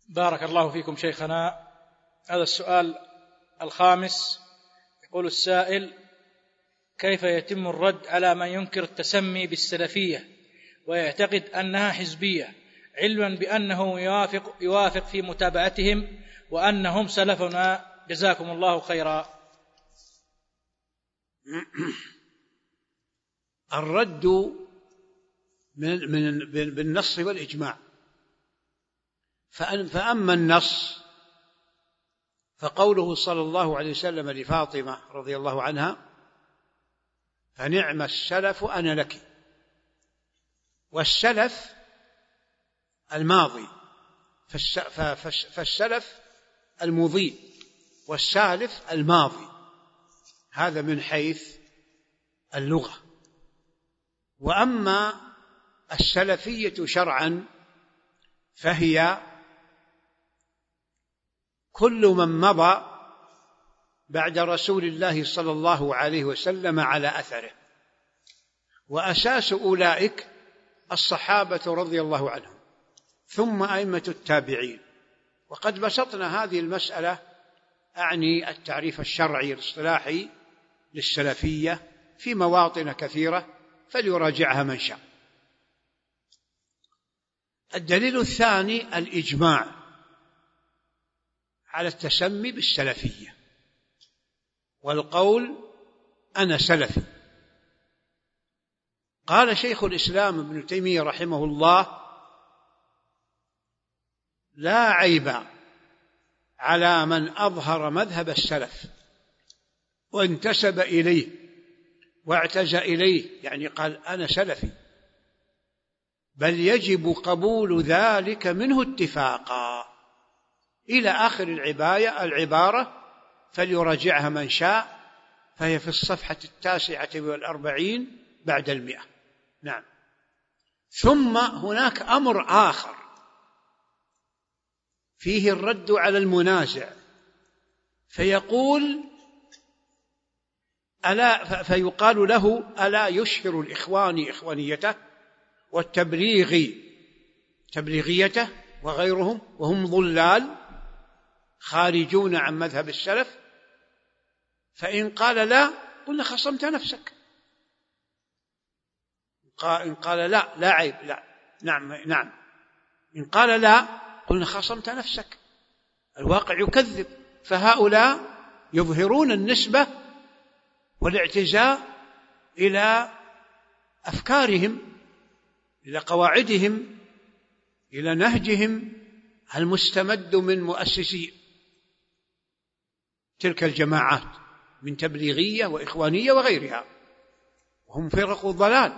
بارك الله فيكم شيخنا. هذا السؤال الخامس، يقول السائل: كيف يتم الرد على من ينكر التسمي بالسلفية ويعتقد أنها حزبية، علما بأنه يوافق في متابعتهم وأنهم سلفنا، جزاكم الله خيرا؟ الرد بالنص والإجماع. فأما النص فقوله صلى الله عليه وسلم لفاطمة رضي الله عنها: فنعم السلف أنا لك. والسلف الماضي، فالسلف المضي، والسالف الماضي، هذا من حيث اللغة. وأما السلفية شرعا فهي كل من مضى بعد رسول الله صلى الله عليه وسلم على أثره، وأساس أولئك الصحابة رضي الله عنهم، ثم أئمة التابعين. وقد بسطنا هذه المسألة، أعني التعريف الشرعي الاصطلاحي للسلفية، في مواطن كثيرة، فليراجعها من شاء. الدليل الثاني الإجماع على التسمي بالسلفية والقول أنا سلفي. قال شيخ الإسلام ابن تيمية رحمه الله: لا عيب على من أظهر مذهب السلف وانتسب إليه واعتزى إليه، يعني قال أنا سلفي، بل يجب قبول ذلك منه اتفاقا، إلى آخر العبارة، فليراجعها من شاء، فهي في الصفحة 49 بعد 100. نعم. ثم هناك أمر آخر فيه الرد على المنازع، فيقال له: ألا يشهر الإخوان إخوانيته تبليغيته وغيرهم وهم ضلال خارجون عن مذهب السلف؟ فإن قال لا، قلنا خصمت نفسك. إن قال لا عيب، لا، نعم. إن قال لا، قلنا خصمت نفسك. الواقع يكذب. فهؤلاء يظهرون النسبة والاعتزاء إلى أفكارهم، إلى قواعدهم، إلى نهجهم المستمد من مؤسسي تلك الجماعات من تبليغية وإخوانية وغيرها، وهم فرق الضلال.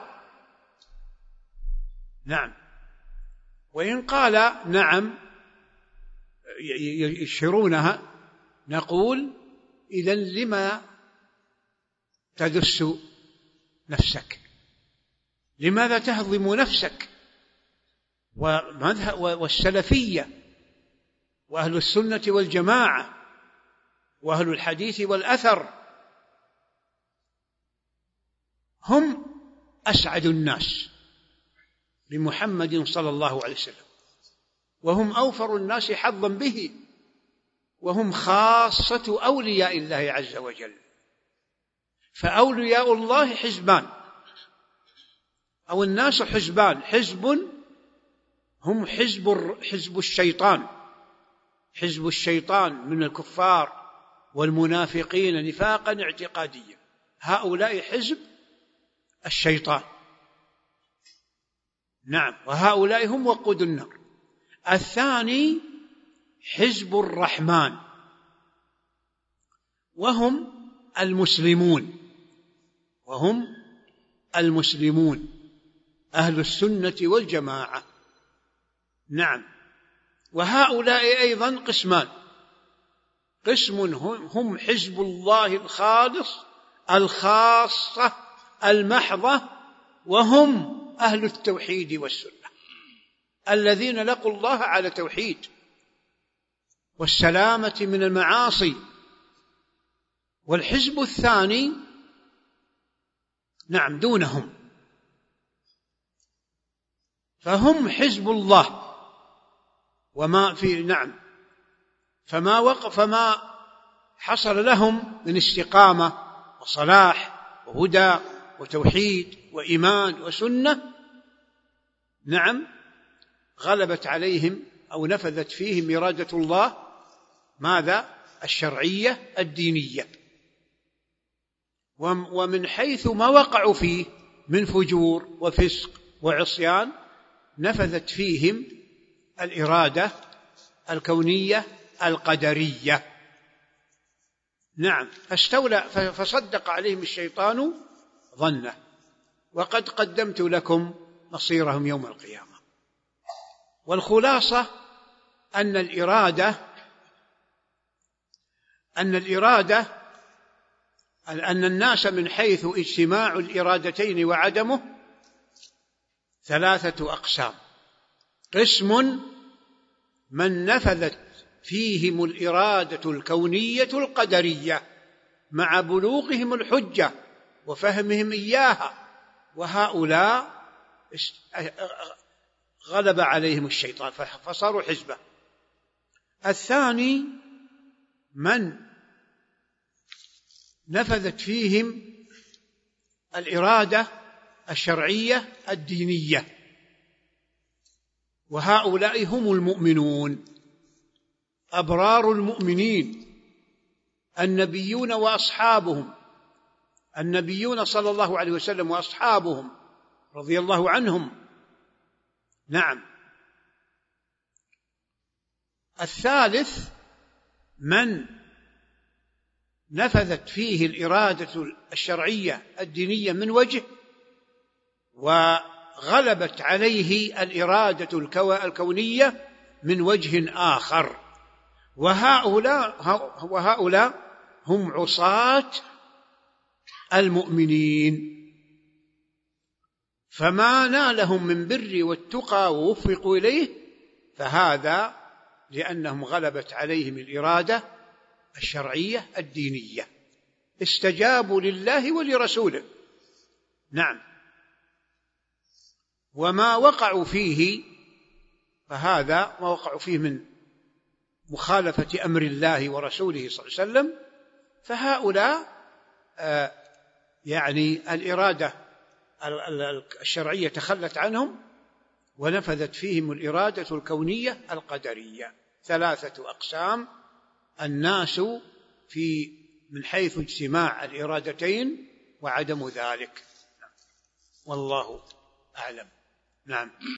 نعم. وإن قال نعم يشهرونها، نقول: إذن لما تدس نفسك؟ لماذا تهضم نفسك؟ والسلفية وأهل السنة والجماعة وأهل الحديث والأثر هم أسعد الناس بمحمد صلى الله عليه وسلم، وهم أوفر الناس حظا به، وهم خاصة أولياء الله عز وجل. فأولياء الله حزبان، أو الناس حزبان: حزب هم حزب الشيطان، حزب الشيطان من الكفار والمنافقين نفاقا اعتقاديا، هؤلاء حزب الشيطان. نعم. وهؤلاء هم وقود النار. الثاني حزب الرحمن، وهم المسلمون أهل السنة والجماعة. نعم. وهؤلاء أيضا قسمان: قسم هم حزب الله الخالص الخاصة المحضة، وهم أهل التوحيد والسنة، الذين لقوا الله على توحيد والسلامة من المعاصي. والحزب الثاني نعم دونهم، فهم حزب الله وما في نعم فما حصل لهم من استقامة وصلاح وهدى وتوحيد وإيمان وسنة نعم غلبت عليهم أو نفذت فيهم إرادة الله ماذا؟ الشرعية الدينية. ومن حيث ما وقعوا فيه من فجور وفسق وعصيان نفذت فيهم الإرادة الكونية القدرية. نعم فاستولى فصدق عليهم الشيطان ظنه وقد قدمت لكم مصيرهم يوم القيامة. والخلاصة أن الناس من حيث اجتماع الإرادتين وعدمه 3 أقسام: قسم من نفذت فيهم الإرادة الكونية القدرية مع بلوغهم الحجة وفهمهم إياها، وهؤلاء غلب عليهم الشيطان فصاروا حزبه. الثاني من نفذت فيهم الإرادة الشرعية الدينية، وهؤلاء هم المؤمنون أبرار المؤمنين النبيون وأصحابهم، النبيون صلى الله عليه وسلم وأصحابهم رضي الله عنهم. نعم. الثالث من نفذت فيه الإرادة الشرعية الدينية من وجه وغلبت عليه الإرادة الكونية من وجه آخر، وهؤلاء هم عصاة المؤمنين، فما نالهم من بر والتقى ووفقوا إليه فهذا لأنهم غلبت عليهم الإرادة الشرعية الدينية، استجابوا لله ولرسوله. نعم. وما وقعوا فيه فهذا ما وقعوا فيه من مخالفة أمر الله ورسوله صلى الله عليه وسلم، فهؤلاء يعني الإرادة الشرعية تخلت عنهم ونفذت فيهم الإرادة الكونية القدرية. 3 أقسام: الناس من حيث اجتماع الإرادتين وعدم ذلك. والله أعلم. نعم.